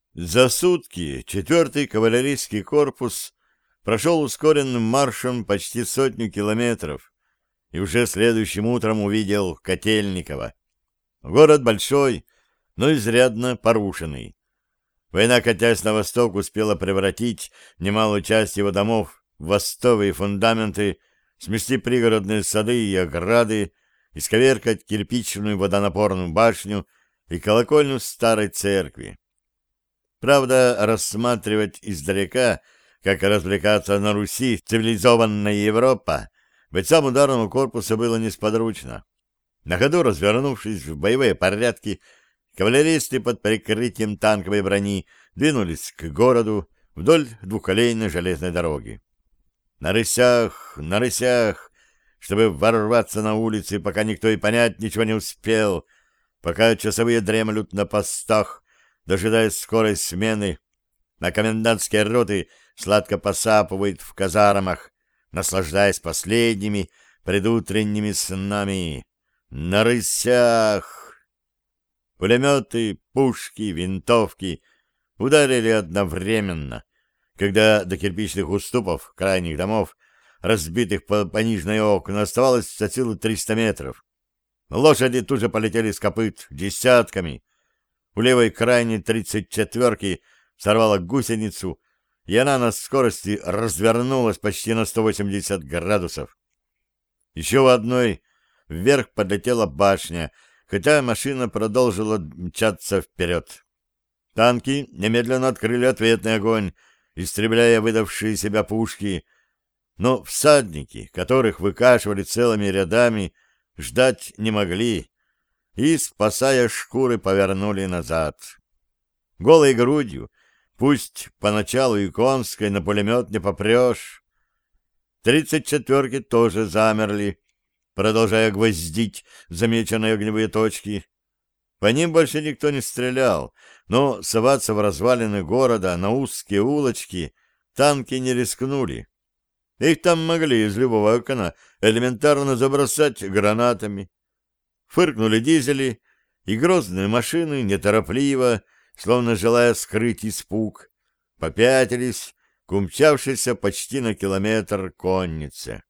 За сутки 4-й кавалерийский корпус прошел ускоренным маршем почти 100 километров и уже следующим утром увидел Котельниково. Город большой, но изрядно порушенный. Война, катясь на восток, успела превратить немалую часть его домов в востовые фундаменты, смести пригородные сады и ограды, исковеркать кирпичную водонапорную башню и колокольню старой церкви. Правда, рассматривать издалека, как развлекаться на Руси цивилизованная Европа, бойцам ударного корпуса было несподручно. На ходу развернувшись в боевые порядки, кавалеристы под прикрытием танковой брони двинулись к городу вдоль двухколейной железной дороги. На рысях, чтобы ворваться на улицы, пока никто и понять ничего не успел, пока часовые дремлют на постах, дожидаясь скорой смены, а комендантские роты сладко посапывают в казармах, наслаждаясь последними предутренними снами. На рысях! Пулеметы, пушки, винтовки ударили одновременно, когда до кирпичных уступов крайних домов, разбитых по понижней окна, оставалось от силы 300 метров. Лошади тут же полетели с копыт десятками. У левой крайней 34-ки сорвала гусеницу, и она на скорости развернулась почти на 180 градусов. Еще в одной вверх подлетела башня, хотя машина продолжила мчаться вперед. Танки немедленно открыли ответный огонь, истребляя выдавшие себя пушки, но всадники, которых выкашивали целыми рядами, ждать не могли и, спасая шкуры, повернули назад. Голой грудью, пусть поначалу и конской, на пулемет не попрешь. 34-ки тоже замерли, продолжая гвоздить замеченные огневые точки. По ним больше никто не стрелял, но соваться в развалины города на узкие улочки танки не рискнули. Их там могли из любого окна элементарно забросать гранатами. Фыркнули дизели, и грозные машины неторопливо, словно желая скрыть испуг, попятились к умчавшейся почти на километр коннице.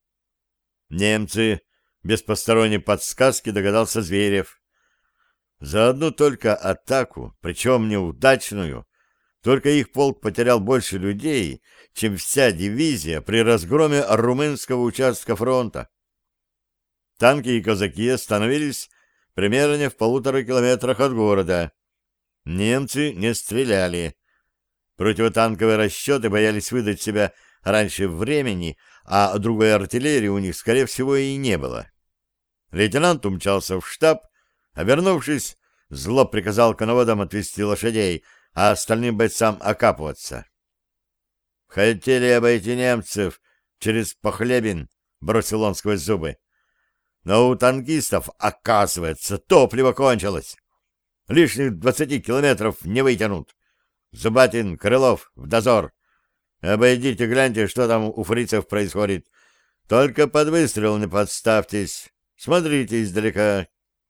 Немцы, без посторонней подсказки, догадался Зверев. За одну только атаку, причем неудачную, только их полк потерял больше людей, чем вся дивизия при разгроме румынского участка фронта. Танки и казаки остановились примерно в 1,5 километрах от города. Немцы не стреляли. Противотанковые расчеты боялись выдать себя раньше времени, а другой артиллерии у них, скорее всего, и не было. Лейтенант умчался в штаб, обернувшись, зло приказал коноводам отвести лошадей, а остальным бойцам окапываться. «Хотели обойти немцев через Похлебин», — бросил он сквозь зубы. «Но у танкистов, оказывается, топливо кончилось. Лишних 20 километров не вытянут. Зубатин, Крылов, в дозор. Обойдите, гляньте, что там у фрицев происходит. Только под выстрел не подставьтесь. Смотрите издалека».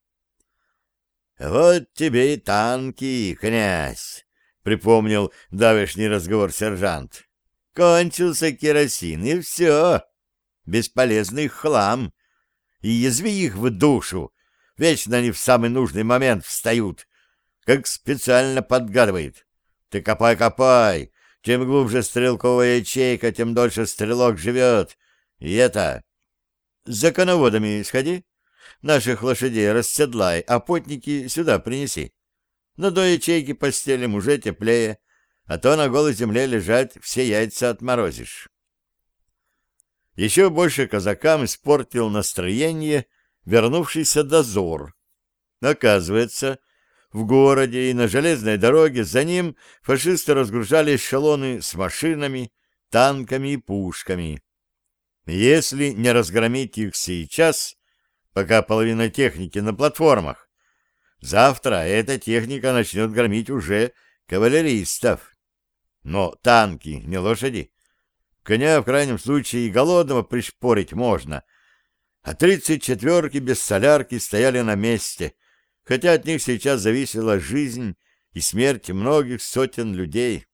«Вот тебе и танки, князь», — припомнил давешний разговор сержант. «Кончился керосин, и все. Бесполезный хлам. И язви их в душу. Вечно они в самый нужный момент встают, как специально подгадывает. Ты копай. Чем глубже стрелковая ячейка, тем дольше стрелок живет. И это... За коноводами сходи. Наших лошадей расседлай, а потники сюда принеси. На до ячейки постелим, уже теплее, а то на голой земле лежать все яйца отморозишь». Еще больше казакам испортил настроение вернувшийся дозор. Оказывается, в городе и на железной дороге за ним фашисты разгружали эшелоны с машинами, танками и пушками. Если не разгромить их сейчас, пока половина техники на платформах, завтра эта техника начнет громить уже кавалеристов. Но танки не лошади. Коня в крайнем случае и голодного пришпорить можно, а 34-ки без солярки стояли на месте, хотя от них сейчас зависела жизнь и смерть многих сотен людей.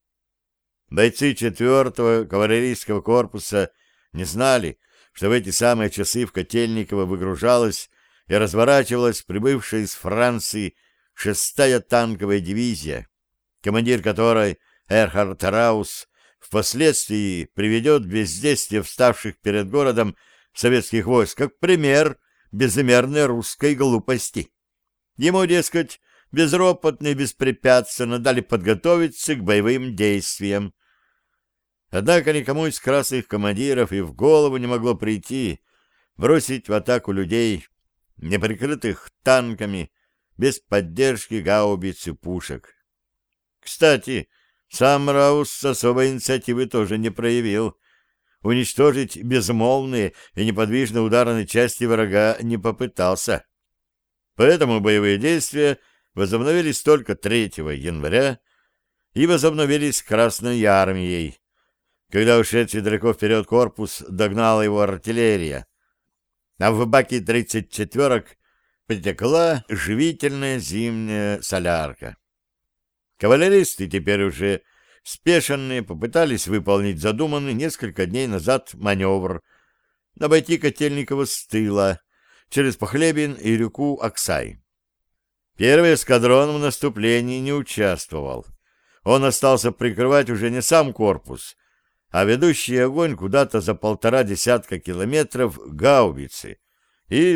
Бойцы 4-го кавалерийского корпуса не знали, что в эти самые часы в Котельниково выгружалась и разворачивалась прибывшая из Франции 6-я танковая дивизия, командир которой, Эрхард Раус, впоследствии приведет в бездействие вставших перед городом советских войск как пример безымерной русской глупости. Ему, дескать, безропотно и беспрепятственно дали подготовиться к боевым действиям. Однако никому из красных командиров и в голову не могло прийти бросить в атаку людей, не прикрытых танками, без поддержки гаубиц и пушек. Кстати, сам Раус особой инициативы тоже не проявил. Уничтожить безмолвные и неподвижные ударные части врага не попытался. Поэтому боевые действия возобновились только 3 января и возобновились Красной армией, когда ушедший далеко вперед корпус догнала его артиллерия, а в баки 34-ок потекла живительная зимняя солярка. Кавалеристы теперь уже спешенные попытались выполнить задуманный несколько дней назад маневр, обойти Котельниково с тыла, через Похлебин и реку Аксай. Первый эскадрон в наступлении не участвовал. Он остался прикрывать уже не сам корпус, а ведущий огонь куда-то за 1,5 десятка километров гаубицы и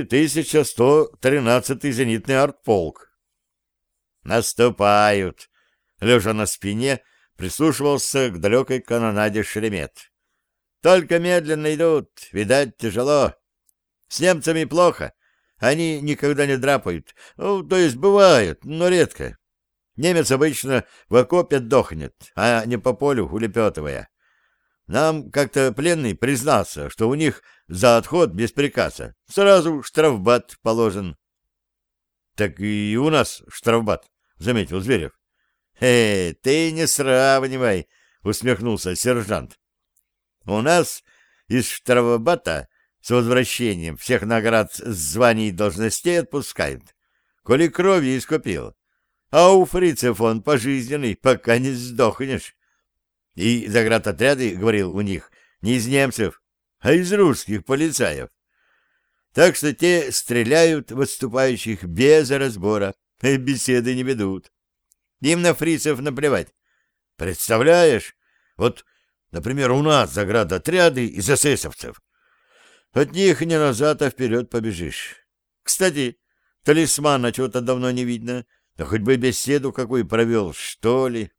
1113-й зенитный артполк. «Наступают!» — лежа на спине, прислушивался к далекой канонаде Шеремет. «Только медленно идут, видать, тяжело. С немцами плохо, они никогда не драпают, ну, то есть бывают, но редко. Немец обычно в окопе дохнет, а не по полю улепетывая. Нам как-то пленный признался, что у них за отход без приказа сразу штрафбат положен». «Так и у нас штрафбат», — заметил Зверев. Ты не сравнивай», — усмехнулся сержант. «У нас из штрафбата с возвращением всех наград, званий и должностей отпускают, коли кровью искупил, а у фрицев он пожизненный, пока не сдохнешь. И заградотряды, говорил, у них не из немцев, а из русских полицаев. Так что те стреляют в отступающих без разбора, беседы не ведут. Им на фрицев наплевать. Представляешь? Вот, например, у нас заградотряды из эсэсовцев. От них не назад, а вперед побежишь. Кстати, талисмана чего-то давно не видно. Да хоть бы беседу какую провел, что ли.